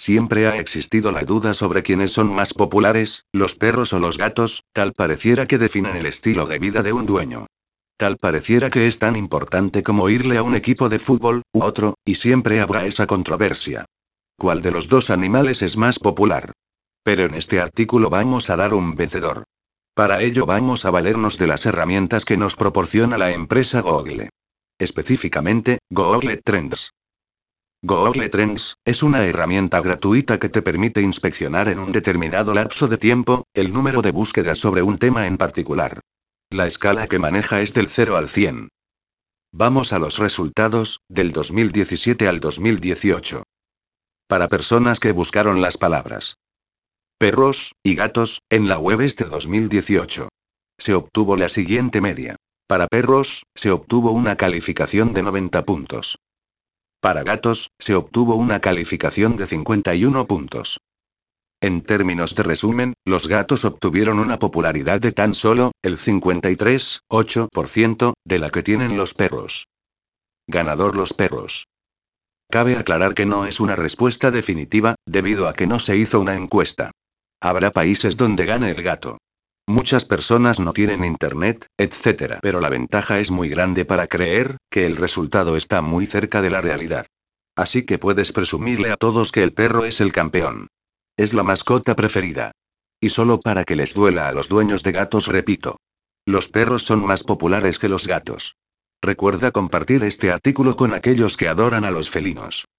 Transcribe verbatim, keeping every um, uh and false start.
Siempre ha existido la duda sobre quiénes son más populares, los perros o los gatos, tal pareciera que definen el estilo de vida de un dueño. Tal pareciera que es tan importante como irle a un equipo de fútbol, u otro, y siempre habrá esa controversia. ¿Cuál de los dos animales es más popular? Pero en este artículo vamos a dar un vencedor. Para ello vamos a valernos de las herramientas que nos proporciona la empresa Google. Específicamente, Google Trends. Google Trends es una herramienta gratuita que te permite inspeccionar en un determinado lapso de tiempo el número de búsquedas sobre un tema en particular. La escala que maneja es del cero al cien. Vamos a los resultados, del dos mil diecisiete al dos mil dieciocho. Para personas que buscaron las palabras perros y gatos en la web este dos mil dieciocho. Se obtuvo la siguiente media. Para perros, se obtuvo una calificación de noventa puntos. Para gatos, se obtuvo una calificación de cincuenta y uno puntos. En términos de resumen, los gatos obtuvieron una popularidad de tan solo el cincuenta y tres coma ocho por ciento de la que tienen los perros. Ganador los perros. Cabe aclarar que no es una respuesta definitiva, debido a que no se hizo una encuesta. Habrá países donde gane el gato. Muchas personas no tienen internet, etcétera. Pero la ventaja es muy grande para creer que el resultado está muy cerca de la realidad. Así que puedes presumirle a todos que el perro es el campeón. Es la mascota preferida. Y solo para que les duela a los dueños de gatos repito. Los perros son más populares que los gatos. Recuerda compartir este artículo con aquellos que adoran a los felinos.